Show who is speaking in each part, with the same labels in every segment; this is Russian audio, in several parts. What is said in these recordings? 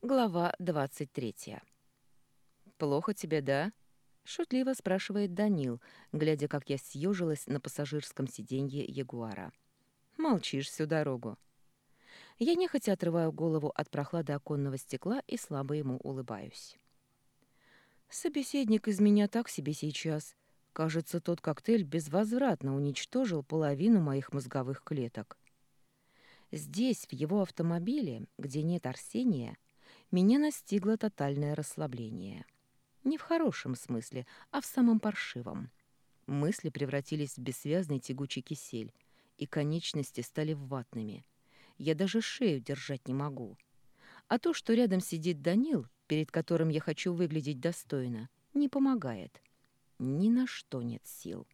Speaker 1: Глава 23. «Плохо тебе, да?» — шутливо спрашивает Данил, глядя, как я съежилась на пассажирском сиденье Ягуара. «Молчишь всю дорогу». Я нехотя отрываю голову от прохлады оконного стекла и слабо ему улыбаюсь. Собеседник из меня так себе сейчас. Кажется, тот коктейль безвозвратно уничтожил половину моих мозговых клеток. Здесь, в его автомобиле, где нет Арсения, меня настигло тотальное расслабление. Не в хорошем смысле, а в самом паршивом. Мысли превратились в бессвязный тягучий кисель, и конечности стали ватными. Я даже шею держать не могу. А то, что рядом сидит Данил, перед которым я хочу выглядеть достойно, не помогает. Ни на что нет сил.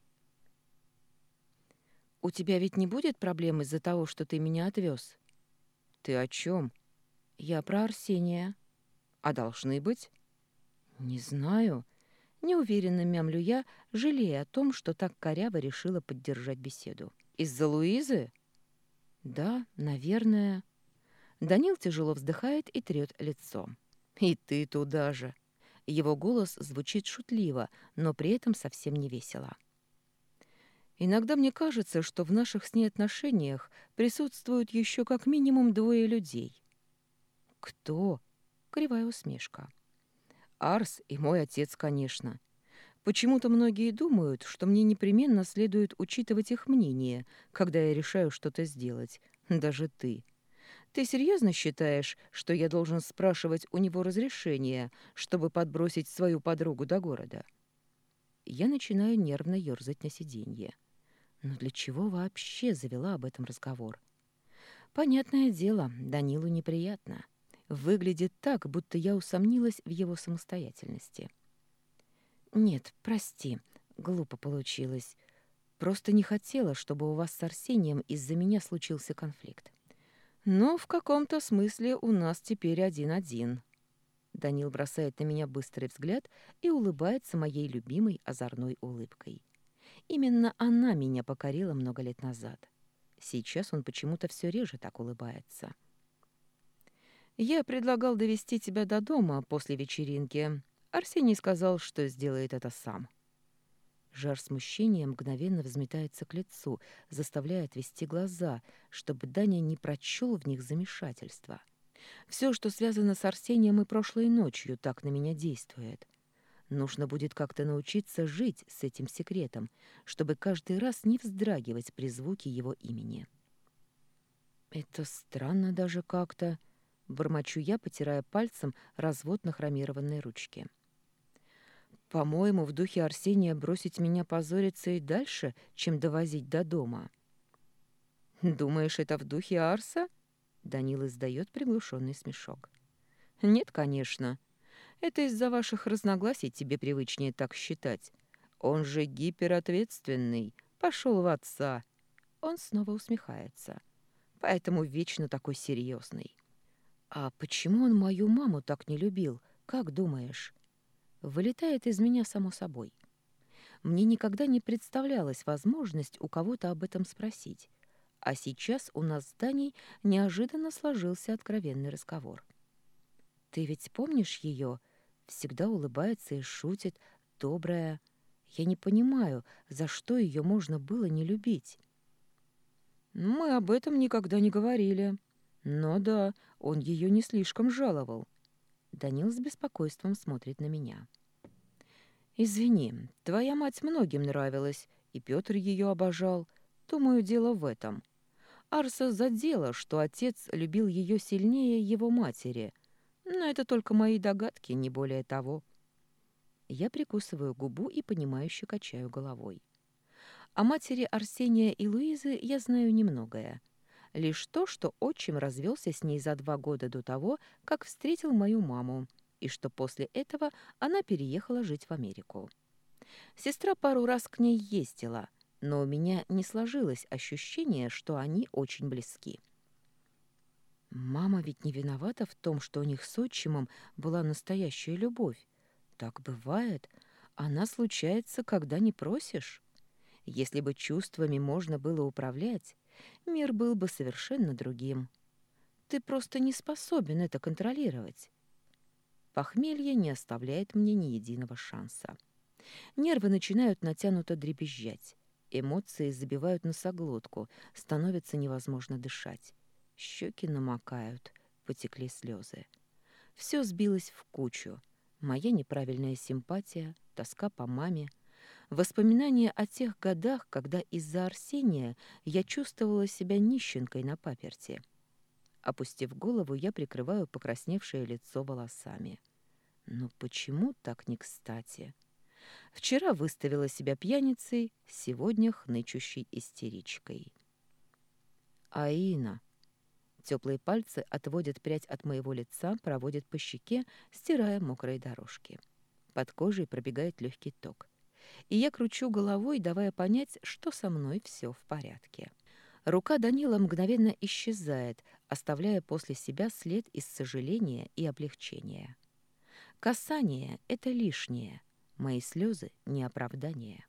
Speaker 1: «У тебя ведь не будет проблем из-за того, что ты меня отвез?» «Ты о чем?» «Я про Арсения». «А должны быть?» «Не знаю». Неуверенно мямлю я, жалея о том, что так коряво решила поддержать беседу. «Из-за Луизы?» «Да, наверное». Данил тяжело вздыхает и трёт лицо. «И ты туда же». Его голос звучит шутливо, но при этом совсем не весело. «Иногда мне кажется, что в наших с ней отношениях присутствуют еще как минимум двое людей». «Кто?» — кривая усмешка. «Арс и мой отец, конечно. Почему-то многие думают, что мне непременно следует учитывать их мнение, когда я решаю что-то сделать. Даже ты. Ты серьезно считаешь, что я должен спрашивать у него разрешения, чтобы подбросить свою подругу до города?» Я начинаю нервно ёрзать на сиденье. Но для чего вообще завела об этом разговор? Понятное дело, Данилу неприятно. Выглядит так, будто я усомнилась в его самостоятельности. «Нет, прости, глупо получилось. Просто не хотела, чтобы у вас с Арсением из-за меня случился конфликт». «Но в каком-то смысле у нас теперь 1-1». Данил бросает на меня быстрый взгляд и улыбается моей любимой озорной улыбкой. Именно она меня покорила много лет назад. Сейчас он почему-то все реже так улыбается. «Я предлагал довести тебя до дома после вечеринки. Арсений сказал, что сделает это сам». Жар смущения мгновенно взметается к лицу, заставляя отвести глаза, чтобы Даня не прочел в них замешательства. Все, что связано с Арсением и прошлой ночью, так на меня действует. Нужно будет как-то научиться жить с этим секретом, чтобы каждый раз не вздрагивать при звуке его имени. «Это странно даже как-то», — бормочу я, потирая пальцем развод на хромированной ручке. «По-моему, в духе Арсения бросить меня позориться и дальше, чем довозить до дома». «Думаешь, это в духе Арса?» — Данил издает приглушенный смешок. «Нет, конечно. Это из-за ваших разногласий тебе привычнее так считать. Он же гиперответственный, пошел в отца». Он снова усмехается. Поэтому вечно такой серьезный. «А почему он мою маму так не любил, как думаешь?» Вылетает из меня само собой. Мне никогда не представлялась возможность у кого-то об этом спросить. А сейчас у нас с Даней неожиданно сложился откровенный разговор. «Ты ведь помнишь ее? Всегда улыбается и шутит, добрая. Я не понимаю, за что ее можно было не любить». «Мы об этом никогда не говорили. Но да, он ее не слишком жаловал». Данил с беспокойством смотрит на меня. «Извини, твоя мать многим нравилась, и Петр ее обожал. Думаю, дело в этом. Арса задело, что отец любил ее сильнее его матери. Но это только мои догадки, не более того». Я прикусываю губу и понимающе качаю головой. О матери Арсения и Луизы я знаю немногое. Лишь то, что отчим развелся с ней за 2 года до того, как встретил мою маму, и что после этого она переехала жить в Америку. Сестра пару раз к ней ездила, но у меня не сложилось ощущение, что они очень близки. Мама ведь не виновата в том, что у них с отчимом была настоящая любовь. Так бывает. Она случается, когда не просишь. Если бы чувствами можно было управлять, мир был бы совершенно другим. Ты просто не способен это контролировать. Похмелье не оставляет мне ни единого шанса. Нервы начинают натянуто дребезжать. Эмоции забивают носоглотку, становится невозможно дышать. Щеки намокают, потекли слезы. Все сбилось в кучу. Моя неправильная симпатия, тоска по маме, воспоминания о тех годах, когда из-за Арсения я чувствовала себя нищенкой на паперти. Опустив голову, я прикрываю покрасневшее лицо волосами. Но почему так не кстати? Вчера выставила себя пьяницей, сегодня хнычущей истеричкой. Аина. Теплые пальцы отводят прядь от моего лица, проводят по щеке, стирая мокрые дорожки. Под кожей пробегает легкий ток. И я кручу головой, давая понять, что со мной все в порядке. Рука Данила мгновенно исчезает, оставляя после себя след из сожаления и облегчения. Касание — это лишнее. Мои слезы — не оправдание.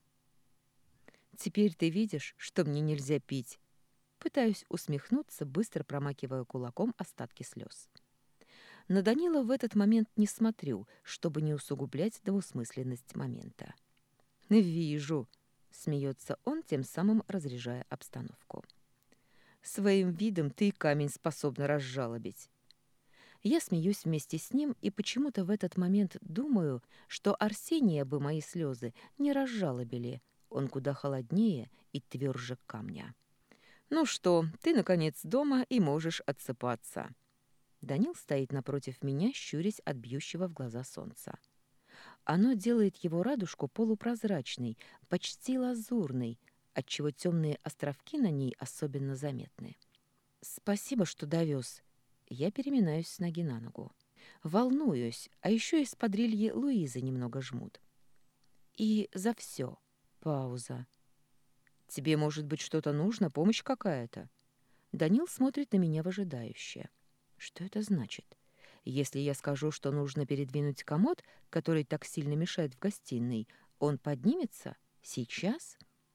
Speaker 1: «Теперь ты видишь, что мне нельзя пить?» Пытаюсь усмехнуться, быстро промакивая кулаком остатки слез. На Данила в этот момент не смотрю, чтобы не усугублять двусмысленность момента. «Вижу», — смеется он, тем самым разряжая обстановку. «Своим видом ты и камень способна разжалобить». Я смеюсь вместе с ним и почему-то в этот момент думаю, что Арсения бы мои слезы не разжалобили. Он куда холоднее и тверже камня. «Ну что, ты, наконец, дома и можешь отсыпаться». Данил стоит напротив меня, щурясь от бьющего в глаза солнца. Оно делает его радужку полупрозрачной, почти лазурной, отчего темные островки на ней особенно заметны. «Спасибо, что довез». Я переминаюсь с ноги на ногу. Волнуюсь, а еще из-под рельи Луизы немного жмут. И за все. Пауза. «Тебе, может быть, что-то нужно, помощь какая-то?» Данил смотрит на меня выжидающе. Что это значит? Если я скажу, что нужно передвинуть комод, который так сильно мешает в гостиной, он поднимется? Сейчас?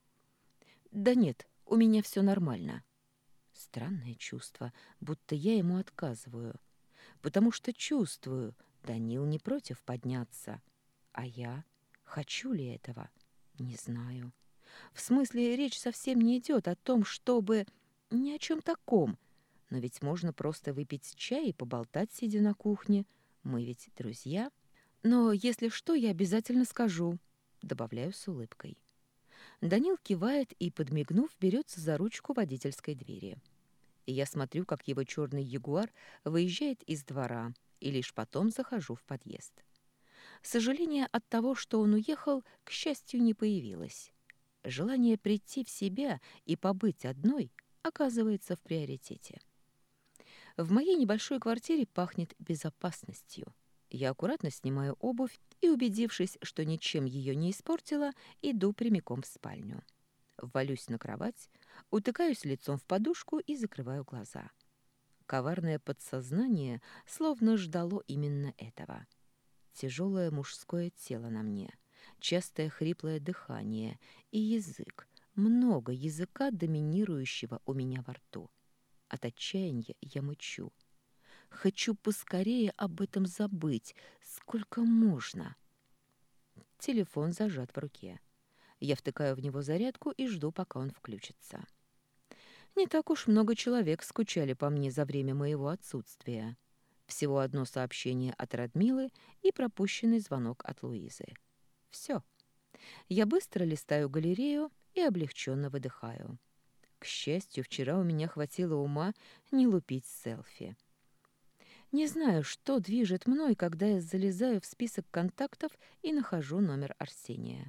Speaker 1: Да нет, у меня все нормально. Странное чувство, будто я ему отказываю. Потому что чувствую, Данил не против подняться. А я? Хочу ли этого? Не знаю. В смысле, речь совсем не идет о том, чтобы... Ни о чем таком. Но ведь можно просто выпить чай и поболтать, сидя на кухне. Мы ведь друзья. Но если что, я обязательно скажу. Добавляю с улыбкой. Данил кивает и, подмигнув, берется за ручку водительской двери. И я смотрю, как его черный ягуар выезжает из двора, и лишь потом захожу в подъезд. Сожаление от того, что он уехал, к счастью, не появилось. Желание прийти в себя и побыть одной оказывается в приоритете. В моей небольшой квартире пахнет безопасностью. Я аккуратно снимаю обувь и, убедившись, что ничем ее не испортила, иду прямиком в спальню. Валюсь на кровать, утыкаюсь лицом в подушку и закрываю глаза. Коварное подсознание словно ждало именно этого. Тяжелое мужское тело на мне, частое хриплое дыхание и язык, много языка, доминирующего у меня во рту. От отчаяния я мычу. Хочу поскорее об этом забыть. Сколько можно? Телефон зажат в руке. Я втыкаю в него зарядку и жду, пока он включится. Не так уж много человек скучали по мне за время моего отсутствия. Всего одно сообщение от Радмилы и пропущенный звонок от Луизы. Все. Я быстро листаю галерею и облегченно выдыхаю. К счастью, вчера у меня хватило ума не лупить селфи. Не знаю, что движет мной, когда я залезаю в список контактов и нахожу номер Арсения.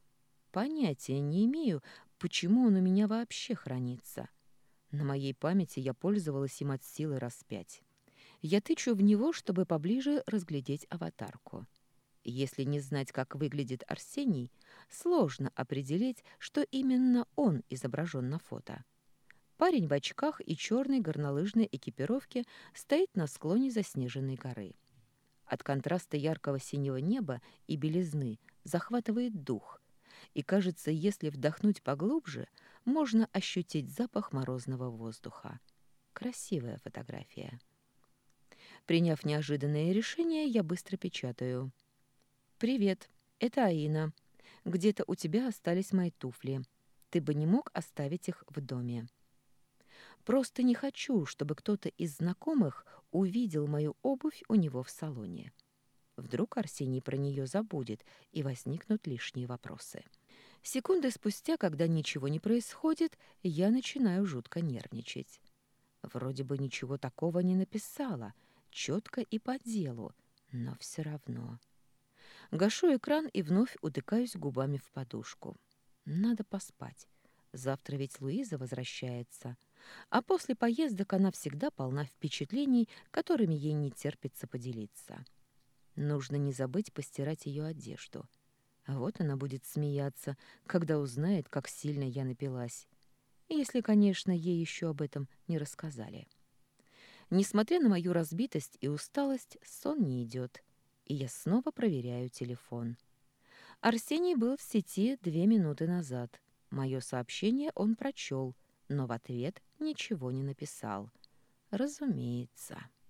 Speaker 1: Понятия не имею, почему он у меня вообще хранится. На моей памяти я пользовалась им от силы раз 5. Я тычу в него, чтобы поближе разглядеть аватарку. Если не знать, как выглядит Арсений, сложно определить, что именно он изображен на фото. Парень в очках и черной горнолыжной экипировке стоит на склоне заснеженной горы. От контраста яркого синего неба и белизны захватывает дух, и кажется, если вдохнуть поглубже, можно ощутить запах морозного воздуха. Красивая фотография. Приняв неожиданное решение, я быстро печатаю. «Привет, это Аина. Где-то у тебя остались мои туфли. Ты бы не мог оставить их в доме. Просто не хочу, чтобы кто-то из знакомых увидел мою обувь у него в салоне. Вдруг Арсений про нее забудет, и возникнут лишние вопросы». Секунды спустя, когда ничего не происходит, я начинаю жутко нервничать. Вроде бы ничего такого не написала, четко и по делу, но все равно. Гашу экран и вновь утыкаюсь губами в подушку. Надо поспать. Завтра ведь Луиза возвращается. А после поездок она всегда полна впечатлений, которыми ей не терпится поделиться. Нужно не забыть постирать ее одежду. А вот она будет смеяться, когда узнает, как сильно я напилась. Если, конечно, ей еще об этом не рассказали. Несмотря на мою разбитость и усталость, сон не идет, и я снова проверяю телефон. Арсений был в сети 2 минуты назад. Мое сообщение он прочел, но в ответ ничего не написал. Разумеется.